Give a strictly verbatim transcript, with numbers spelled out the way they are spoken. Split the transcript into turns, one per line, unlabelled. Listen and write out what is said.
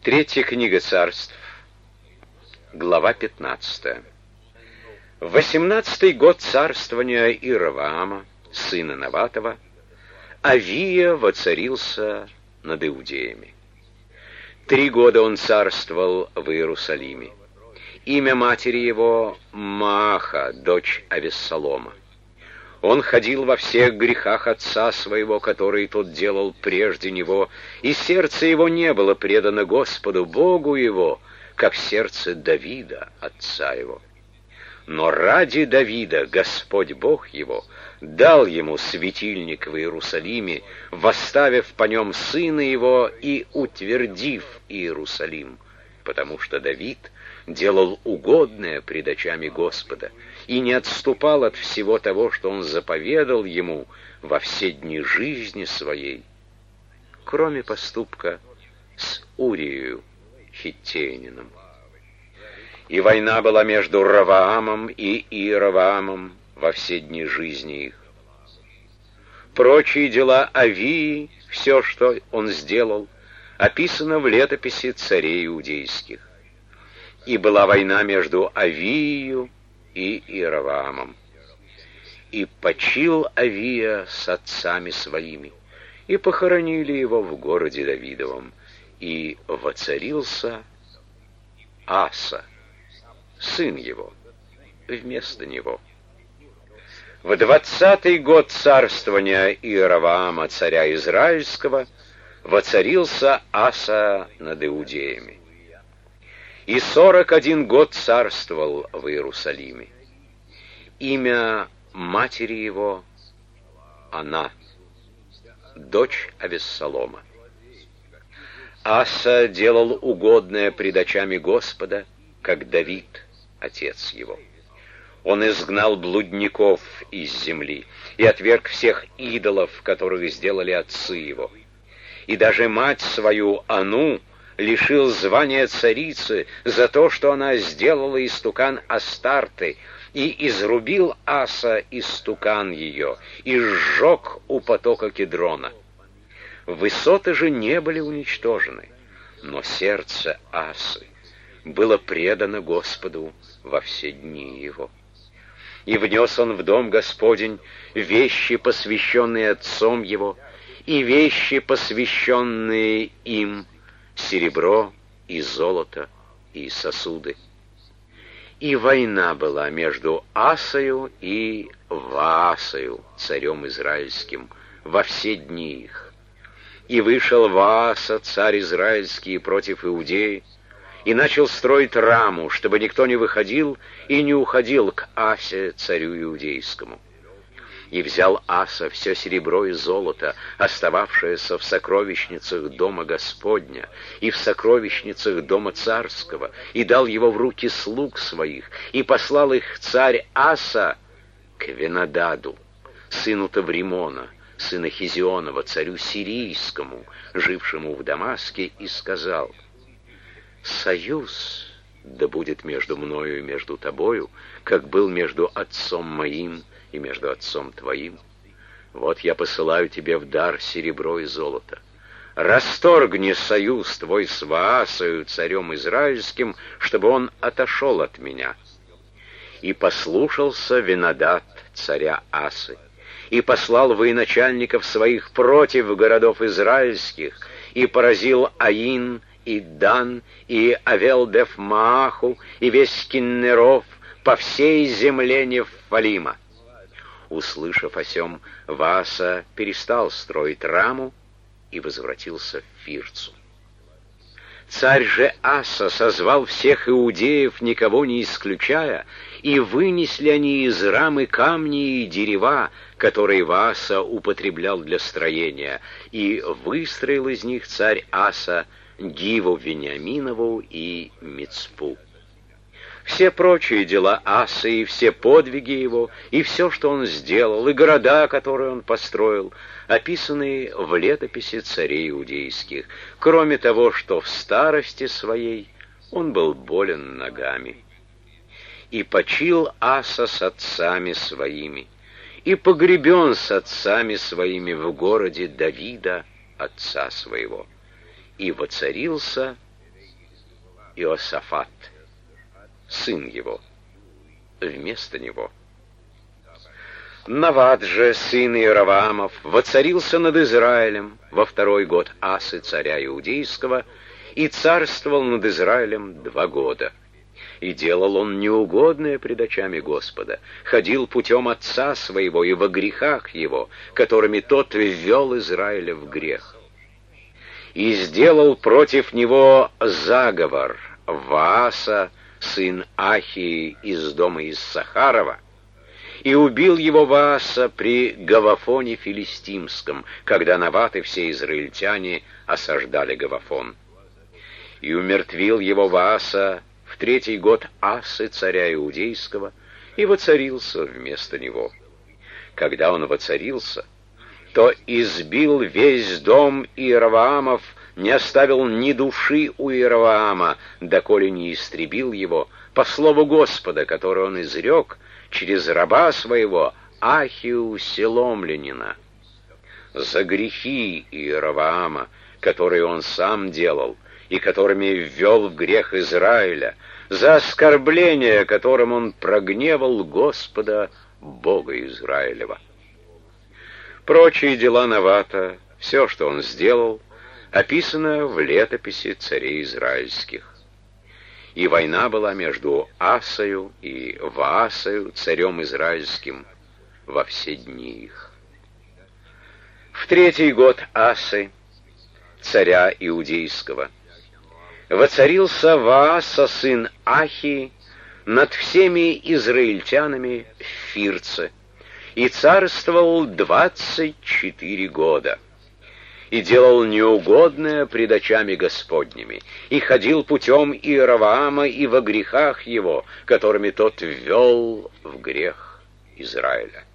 Третья книга Царств, глава пятнадцатая. В восемнадцатый год царствования Иеровоама, сына Наватова, Авия воцарился над иудеями. Три года он царствовал в Иерусалиме. Имя матери его Мааха, дочь Авессалома. Он ходил во всех грехах отца своего, которые тот делал прежде него, и сердце его не было предано Господу Богу его, как сердце Давида, отца его. Но ради Давида Господь Бог его дал ему светильник в Иерусалиме, восставив по нем сына его и утвердив Иерусалим, потому что Давид делал угодное пред очами Господа и не отступал от всего того, что он заповедал ему во все дни жизни своей, кроме поступка с Урией хиттеянином. И война была между Ровоамом и Иеровоамом во все дни жизни их. Прочие дела Авии, все, что он сделал, описано в летописи царей иудейских. И была война между Авией и Иеровоамом. И почил Авия с отцами своими, и похоронили его в городе Давидовом, и воцарился Аса, сын его, вместо него. В двадцатый год царствования Иеровоама, царя Израильского, воцарился Аса над иудеями. И сорок один год царствовал в Иерусалиме. Имя матери его Ана, дочь Авессалома. Аса делал угодное пред очами Господа, как Давид, отец его. Он изгнал блудников из земли и отверг всех идолов, которых сделали отцы его. И даже мать свою Ану лишил звания царицы за то, что она сделала истукан Астарты, и изрубил Аса истукан ее, и сжег у потока Кедрона. Высоты же не были уничтожены, но сердце Асы было предано Господу во все дни его. И внес он в дом Господень вещи, посвященные отцом его, и вещи, посвященные им, серебро и золото и сосуды. И война была между Асою и Ваасою, царем израильским, во все дни их. И вышел Вааса, царь израильский, против Иудеи, и начал строить раму, чтобы никто не выходил и не уходил к Асе, царю иудейскому. И взял Аса все серебро и золото, остававшееся в сокровищницах дома Господня и в сокровищницах дома царского, и дал его в руки слуг своих, и послал их царь Аса к Венададу, сыну Тавримона, сына Хизионова, царю сирийскому, жившему в Дамаске, и сказал: «Союз да будет между мною и между тобою, как был между отцом моим и между отцом твоим. Вот я посылаю тебе в дар серебро и золото. Расторгни союз твой с Ваасою, царем израильским, чтобы он отошел от меня». И послушался Венадад, царя Асы, и послал военачальников своих против городов израильских, и поразил Аин, и Дан, и Авел-Беф-Мааху, и весь Киннеров по всей земле Нефалима. Услышав о сем, Вааса перестал строить раму и возвратился в Фирцу. Царь же Аса созвал всех иудеев, никого не исключая, и вынесли они из рамы камни и дерева, которые Вааса употреблял для строения, и выстроил из них царь Аса Гиву Вениаминову и Мицпу. Все прочие дела Асы, и все подвиги его, и все, что он сделал, и города, которые он построил, описаны в летописи царей иудейских, кроме того, что в старости своей он был болен ногами. И почил Аса с отцами своими, и погребен с отцами своими в городе Давида, отца своего. И воцарился Иосафат, сын его, вместо него. Нават же, сын Иераваамов, воцарился над Израилем во второй год Асы, царя Иудейского, и царствовал над Израилем два года. И делал он неугодное пред очами Господа, ходил путем отца своего и во грехах его, которыми тот ввел Израиля в грех. И сделал против него заговор Вааса, сын Ахии из дома Иссахарова, и убил его Вааса при Гавафоне филистимском, когда Нават и все израильтяне осаждали Гавафон. И умертвил его Вааса в третий год Асы, царя Иудейского, и воцарился вместо него. Когда он воцарился, то избил весь дом Иераваамов, не оставил ни души у Иераваама, доколе не истребил его, по слову Господа, который он изрек через раба своего Ахию Селомлянина. За грехи Иераваама, которые он сам делал, и которыми ввел в грех Израиля, за оскорбление, которым он прогневал Господа, Бога Израилева. Прочие дела Навата, все, что он сделал, описано в летописи царей израильских. И война была между Асою и Ваасою, царем израильским, во все дни их. В третий год Асы, царя Иудейского, воцарился Вааса, сын Ахии, над всеми израильтянами в Фирце, и царствовал двадцать четыре года, и делал неугодное пред очами Господними, и ходил путем Иераваама и во грехах его, которыми тот ввел в грех Израиля.